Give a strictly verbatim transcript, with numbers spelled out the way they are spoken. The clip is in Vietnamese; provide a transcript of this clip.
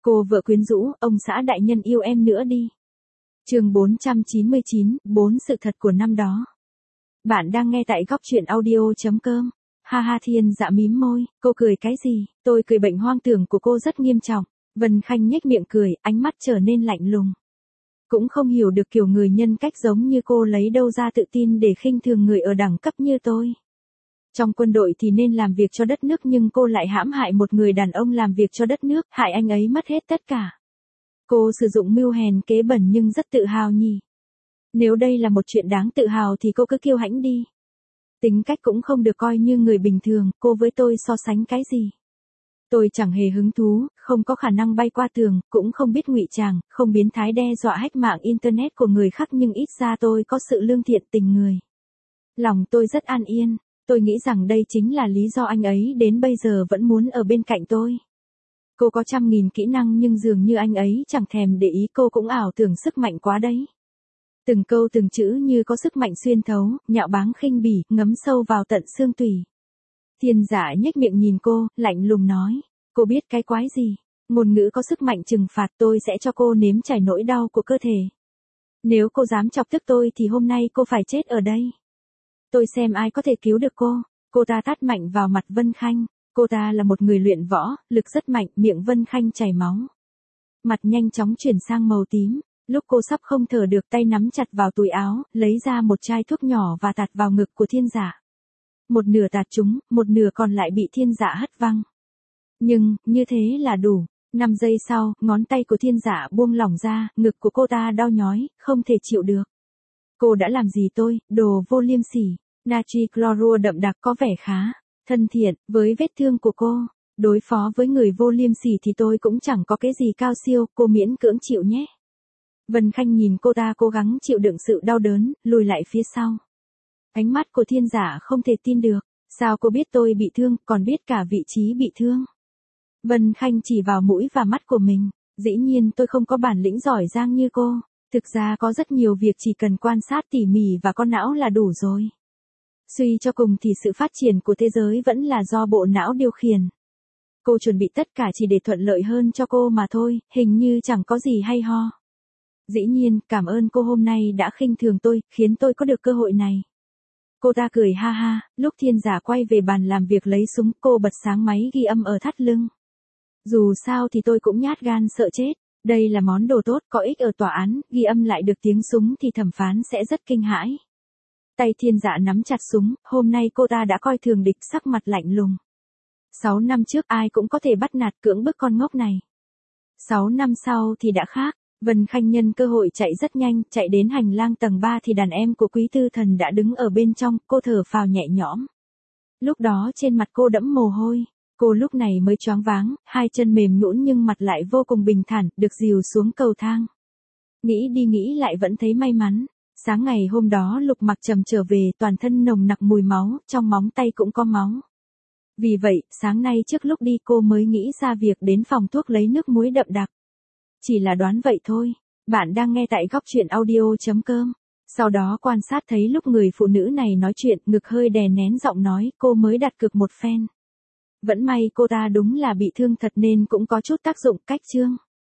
Cô vợ quyến rũ, ông xã đại nhân yêu em nữa đi. Chương bốn trăm chín mươi chín, bốn sự thật của năm đó. Bạn đang nghe tại góc truyện audio chấm com. Ha ha Thiên Dạ mím môi, cô cười cái gì? Tôi cười bệnh hoang tưởng của cô rất nghiêm trọng. Vân Khanh nhếch miệng cười, ánh mắt trở nên lạnh lùng. Cũng không hiểu được kiểu người nhân cách giống như cô lấy đâu ra tự tin để khinh thường người ở đẳng cấp như tôi. Trong quân đội thì nên làm việc cho đất nước nhưng cô lại hãm hại một người đàn ông làm việc cho đất nước, hại anh ấy mất hết tất cả. Cô sử dụng mưu hèn kế bẩn nhưng rất tự hào nhỉ. Nếu đây là một chuyện đáng tự hào thì cô cứ kiêu hãnh đi. Tính cách cũng không được coi như người bình thường, cô với tôi so sánh cái gì. Tôi chẳng hề hứng thú, không có khả năng bay qua tường, cũng không biết ngụy trang, không biến thái đe dọa hack mạng internet của người khác nhưng ít ra tôi có sự lương thiện tình người. Lòng tôi rất an yên, tôi nghĩ rằng đây chính là lý do anh ấy đến bây giờ vẫn muốn ở bên cạnh tôi. Cô có trăm nghìn kỹ năng nhưng dường như anh ấy chẳng thèm để ý, cô cũng ảo tưởng sức mạnh quá đấy. Từng câu từng chữ như có sức mạnh xuyên thấu, nhạo báng khinh bỉ, ngấm sâu vào tận xương tủy. Thiên Dạ nhếch miệng nhìn cô, lạnh lùng nói, cô biết cái quái gì? Ngôn ngữ có sức mạnh trừng phạt, tôi sẽ cho cô nếm trải nỗi đau của cơ thể. Nếu cô dám chọc tức tôi thì hôm nay cô phải chết ở đây. Tôi xem ai có thể cứu được cô. Cô ta tát mạnh vào mặt Vân Khanh. Cô ta là một người luyện võ, lực rất mạnh, miệng Vân Khanh chảy máu. Mặt nhanh chóng chuyển sang màu tím. Lúc cô sắp không thở được, tay nắm chặt vào túi áo, lấy ra một chai thuốc nhỏ và tạt vào ngực của Thiên Dạ. Một nửa tạt trúng, một nửa còn lại bị Thiên Dạ hất văng. Nhưng, như thế là đủ. Năm giây sau, ngón tay của Thiên Dạ buông lỏng ra, ngực của cô ta đau nhói, không thể chịu được. Cô đã làm gì tôi, đồ vô liêm sỉ. Natri chlorua đậm đặc có vẻ khá thân thiện với vết thương của cô. Đối phó với người vô liêm sỉ thì tôi cũng chẳng có cái gì cao siêu, cô miễn cưỡng chịu nhé. Vân Khanh nhìn cô ta cố gắng chịu đựng sự đau đớn, lùi lại phía sau. Ánh mắt của Thiên Dạ không thể tin được. Sao cô biết tôi bị thương, còn biết cả vị trí bị thương? Vân Khanh chỉ vào mũi và mắt của mình. Dĩ nhiên tôi không có bản lĩnh giỏi giang như cô. Thực ra có rất nhiều việc chỉ cần quan sát tỉ mỉ và con não là đủ rồi. Suy cho cùng thì sự phát triển của thế giới vẫn là do bộ não điều khiển. Cô chuẩn bị tất cả chỉ để thuận lợi hơn cho cô mà thôi, hình như chẳng có gì hay ho. Dĩ nhiên, cảm ơn cô hôm nay đã khinh thường tôi, khiến tôi có được cơ hội này. Cô ta cười ha ha, lúc Thiên Dạ quay về bàn làm việc lấy súng, cô bật sáng máy ghi âm ở thắt lưng. Dù sao thì tôi cũng nhát gan sợ chết. Đây là món đồ tốt, có ích ở tòa án, ghi âm lại được tiếng súng thì thẩm phán sẽ rất kinh hãi. Tay Thiên Dạ nắm chặt súng, hôm nay cô ta đã coi thường địch, sắc mặt lạnh lùng. Sáu năm trước ai cũng có thể bắt nạt cưỡng bức con ngốc này. Sáu năm sau thì đã khác. Vân Khanh nhân cơ hội chạy rất nhanh, chạy đến hành lang tầng ba thì đàn em của Quý Tư Thần đã đứng ở bên trong, cô thở phào nhẹ nhõm. Lúc đó trên mặt cô đẫm mồ hôi, cô lúc này mới choáng váng, hai chân mềm nhũn nhưng mặt lại vô cùng bình thản, được dìu xuống cầu thang. Nghĩ đi nghĩ lại vẫn thấy may mắn. Sáng ngày hôm đó Lục Mặc Trầm trở về, toàn thân nồng nặc mùi máu, trong móng tay cũng có máu. Vì vậy, sáng nay trước lúc đi cô mới nghĩ ra việc đến phòng thuốc lấy nước muối đậm đặc. Chỉ là đoán vậy thôi. Bạn đang nghe tại góc truyện audio chấm com. Sau đó quan sát thấy lúc người phụ nữ này nói chuyện, ngực hơi đè nén giọng nói, cô mới đặt cược một phen. Vẫn may cô ta đúng là bị thương thật nên cũng có chút tác dụng, cách chương.